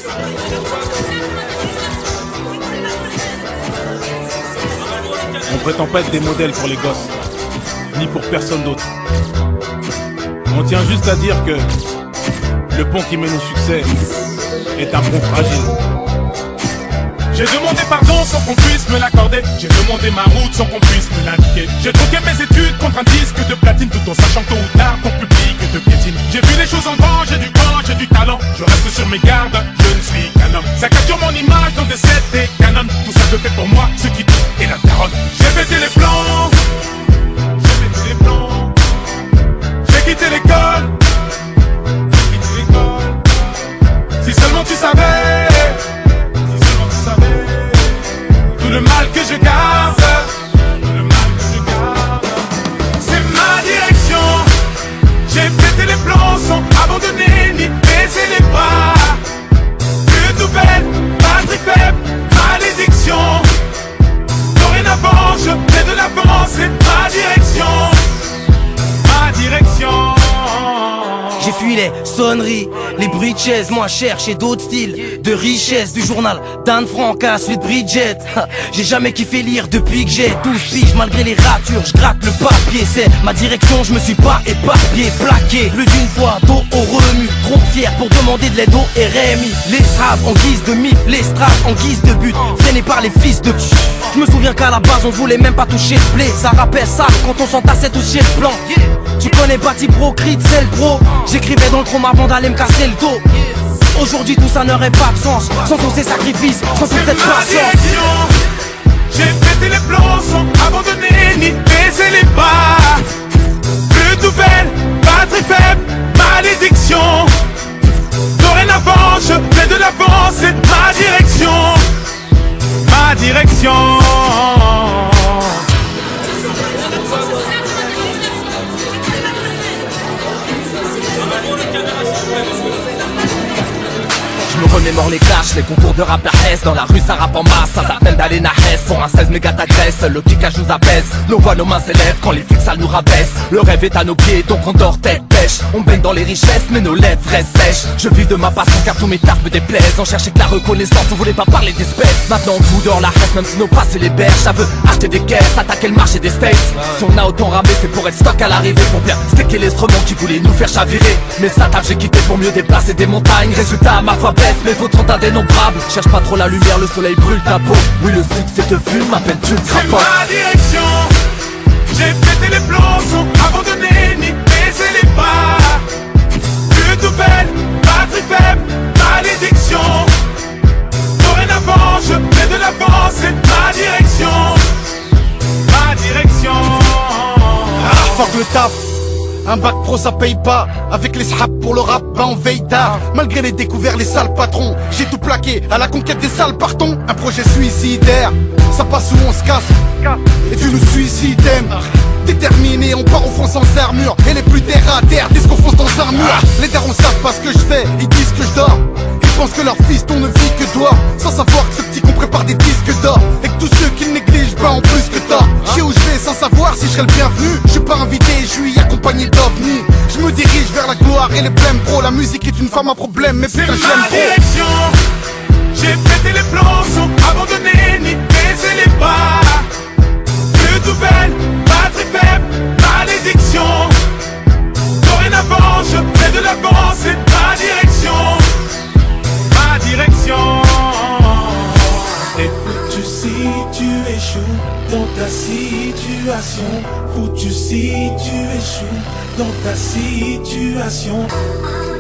On prétend pas être des modèles pour les gosses, ni pour personne d'autre. On tient juste à dire que le pont qui mène au succès est un pont fragile. J'ai demandé pardon sans qu'on puisse me l'accorder. J'ai demandé ma route sans qu'on puisse me l'indiquer. J'ai troqué mes études contre un disque de platine, tout en sachant tôt ou tard ton public te piétine. J'ai vu les choses en grand, j'ai du temps, j'ai du talent. Je reste sur mes gardes, je ne suis qu'un homme. Ça capture mon image dans des sets et canons. Tout ça je fais pour moi, ce qui tout est la daronne. J'ai pété les plans, j'ai pété les plans. J'ai quitté l'école, j'ai quitté l'école. Si seulement tu savais, tout le mal que je garde, tout le mal que je garde. C'est ma direction. J'ai pété les plombs sans abandonner ni baisser les bras. Plus nouvelle, batterie faible, malédiction. Dorénavant, je fais de l'avant, c'est ma direction. Ma direction. J'ai fui les sonneries, les bruits de chaises, moi chercher d'autres styles de richesse. Du journal d'Anne Frank à celui de Bridget. J'ai jamais kiffé lire depuis que j'ai 12 piges. Malgré les ratures, je gratte le papier. C'est ma direction, je me suis pas éparpillé. Plaqué plus d'une fois, dos au remue. Trop fier pour demander de l'aide au RMI. Les straves en guise de mythe, les straves en guise de but. Freinés par les fils de... Je me souviens qu'à la base on voulait même pas toucher le blé. Ça rappelle ça quand on s'entassait tous chez le blanc. Tu connais Bati Pro, Creed, c'est le pro. J'écrivais dans le chrome avant d'aller me casser le dos. Aujourd'hui tout ça n'aurait pas de sens sans tous ces sacrifices, sans toute cette patience. J'ai pété les plombs sans abandonner ni baisser les bras. Plus de nouvelles, batterie faible, malédiction. Dorénavant je fais de l'avant, c'est ma direction. Ma direction. Je me remémore les clashs, les concours de rap à Hesse. Dans la rue ça rappe en masse, ça s'appelle d'aller na Hesse. Pour un 16 méga t'agresse, le kickage nous abaisse. Nos voix, nos mains s'élèvent quand les flics sales nous rabaissent. Le rêve est à nos pieds, donc on dort tête pêche. On baigne dans les richesses, mais nos lèvres restent sèches. Je vis de ma passion car tous mes tarpes me déplaisent. On cherchait que la reconnaissance, on voulait pas parler d'espèces. Maintenant on fout dehors la reste, même si nos passes et les berges. Ça veut acheter des caisses, attaquer le marché des States. Si on a autant ramé, c'est pour être stock à l'arrivée. Pour bien sticker l'instrument qui voulait nous faire chavirer. Mais ça tape, j'ai quitté pour mieux déplacer des montagnes. Résultat, ma foi baisse, mais votre sont indénombrables. Cherche pas trop la lumière, le soleil brûle ta peau. Oui, le succès te fume, à peine tu le crapotes. C'est ma direction. J'ai pété les plombs sans abandonner ni baisser les bras. Plus de nouvelles, batterie faible, malédiction. Dorénavant, je fais de l'avant, c'est ma direction. Ma direction. Ah, fuck le taf. Un bac pro ça paye pas. Avec les sraps pour le rap, bah on veille tard. Malgré les découverts, les sales patrons, j'ai tout plaqué à la conquête des sales partons. Un projet suicidaire, ça passe où on se casse. Et tu nous suicides. Déterminé, on part au fond sans armure. Et les plus terre à terre disent qu'on fonce dans un mur. Les darons savent pas ce que je fais, ils disent que je dors. Ils pensent que leur fils on ne vit que toi. Sans savoir que ce petit qu'on prépare des disques d'or. Et que tous ceux qui le négligent, bah en plus que tort. Je sais où je vais sans savoir si je serai le bienvenu. Je suis pas invité, je suis accompagné d'ovnis. Je me dirige vers la gloire et les blèmes pro. La musique est une femme à problème, mais putain je l'aime trop. Direction. J'ai pété les plombs sans abandonner ni baisser les bras. Plus de nouvelles, batterie faible, malédiction. Dorénavant, je fais de l'avant, c'est ma direction. Ma direction. Et foutu si tu échoues dans ta situation. Foutu si tu échoues dans ta situation.